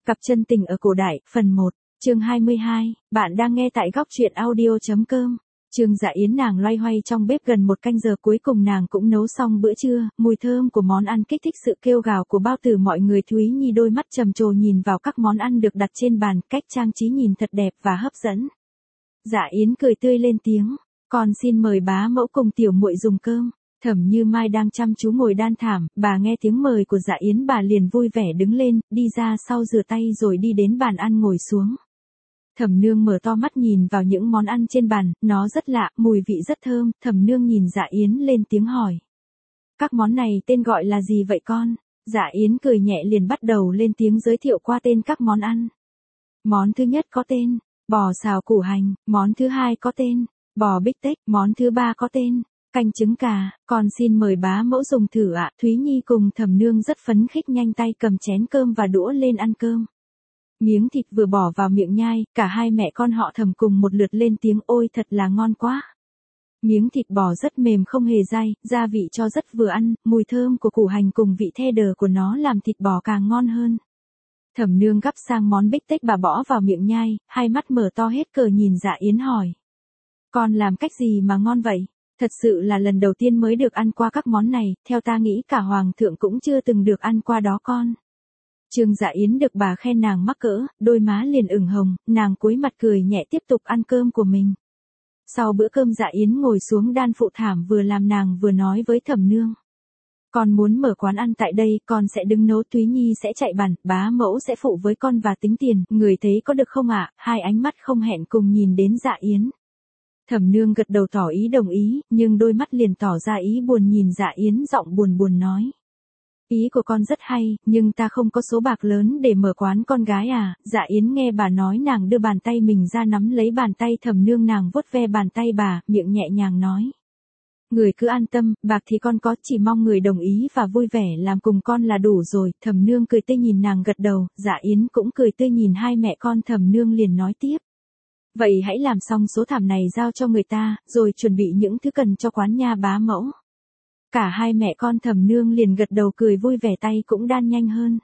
Cặp chân tình ở cổ đại, phần 1, chương 22, bạn đang nghe tại góc truyện audio.com. Trương Dạ Yến nàng loay hoay trong bếp gần một canh giờ cuối cùng nàng cũng nấu xong bữa trưa, mùi thơm của món ăn kích thích sự kêu gào của bao tử mọi người. Thúy Nhi đôi mắt trầm trồ nhìn vào các món ăn được đặt trên bàn, cách trang trí nhìn thật đẹp và hấp dẫn. Dạ Yến cười tươi lên tiếng, con xin mời bá mẫu cùng tiểu muội dùng cơm. Thẩm Như Mai đang chăm chú ngồi đan thảm, bà nghe tiếng mời của Dạ Yến bà liền vui vẻ đứng lên, đi ra sau rửa tay rồi đi đến bàn ăn ngồi xuống. Thẩm Nương mở to mắt nhìn vào những món ăn trên bàn, nó rất lạ, mùi vị rất thơm. Thẩm Nương nhìn Dạ Yến lên tiếng hỏi, các món này tên gọi là gì vậy con? Dạ Yến cười nhẹ liền bắt đầu lên tiếng giới thiệu qua tên các món ăn. Món thứ nhất có tên bò xào củ hành, món thứ hai có tên bò bít tết, món thứ ba có tên canh trứng cà. Con xin mời bá mẫu dùng thử ạ. Thúy Nhi cùng Thẩm Nương rất phấn khích nhanh tay cầm chén cơm và đũa lên ăn cơm. Miếng thịt vừa bỏ vào miệng nhai, cả hai mẹ con họ Thẩm cùng một lượt lên tiếng ôi thật là ngon quá. Miếng thịt bò rất mềm không hề dai, gia vị cho rất vừa ăn, mùi thơm của củ hành cùng vị the đờ của nó làm thịt bò càng ngon hơn. Thẩm Nương gắp sang món bít tết bà bỏ vào miệng nhai, hai mắt mở to hết cờ nhìn Dạ Yến hỏi, con làm cách gì mà ngon vậy? Thật sự là lần đầu tiên mới được ăn qua các món này, theo ta nghĩ cả hoàng thượng cũng chưa từng được ăn qua đó con. Trương Dạ Yến được bà khen nàng mắc cỡ, đôi má liền ửng hồng, nàng cúi mặt cười nhẹ tiếp tục ăn cơm của mình. Sau bữa cơm Dạ Yến ngồi xuống đan phụ thảm vừa làm nàng vừa nói với Thẩm Nương. Con muốn mở quán ăn tại đây, con sẽ đứng nấu, Thúy Nhi sẽ chạy bàn, bá mẫu sẽ phụ với con và tính tiền, người thấy có được không ạ? Hai ánh mắt không hẹn cùng nhìn đến Dạ Yến. Thẩm Nương gật đầu tỏ ý đồng ý, nhưng đôi mắt liền tỏ ra ý buồn nhìn Dạ Yến giọng buồn buồn nói. Ý của con rất hay, nhưng ta không có số bạc lớn để mở quán con gái à. Dạ Yến nghe bà nói nàng đưa bàn tay mình ra nắm lấy bàn tay Thẩm Nương, nàng vuốt ve bàn tay bà, miệng nhẹ nhàng nói. Người cứ an tâm, bạc thì con có, chỉ mong người đồng ý và vui vẻ làm cùng con là đủ rồi. Thẩm Nương cười tươi nhìn nàng gật đầu, Dạ Yến cũng cười tươi nhìn hai mẹ con. Thẩm Nương liền nói tiếp. Vậy hãy làm xong số thảm này giao cho người ta, rồi chuẩn bị những thứ cần cho quán nha bá mẫu. Cả hai mẹ con Thẩm Nương liền gật đầu cười vui vẻ, tay cũng đan nhanh hơn.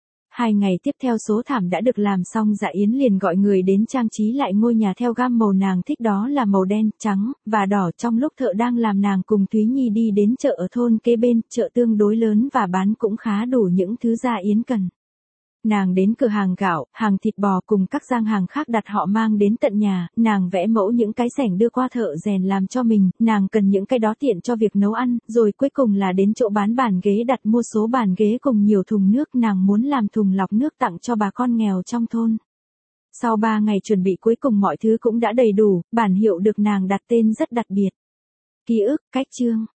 2 ngày tiếp theo số thảm đã được làm xong, Dạ Yến liền gọi người đến trang trí lại ngôi nhà theo gam màu nàng thích, đó là màu đen, trắng, và đỏ. Trong lúc thợ đang làm nàng cùng Thúy Nhi đi đến chợ ở thôn kế bên, chợ tương đối lớn và bán cũng khá đủ những thứ Dạ Yến cần. Nàng đến cửa hàng gạo, hàng thịt bò cùng các gian hàng khác đặt họ mang đến tận nhà, nàng vẽ mẫu những cái xẻng đưa qua thợ rèn làm cho mình, nàng cần những cái đó tiện cho việc nấu ăn, rồi cuối cùng là đến chỗ bán bàn ghế đặt mua số bàn ghế cùng nhiều thùng nước, nàng muốn làm thùng lọc nước tặng cho bà con nghèo trong thôn. Sau 3 ngày chuẩn bị cuối cùng mọi thứ cũng đã đầy đủ, bản hiệu được nàng đặt tên rất đặc biệt. Ký ức, cách chương.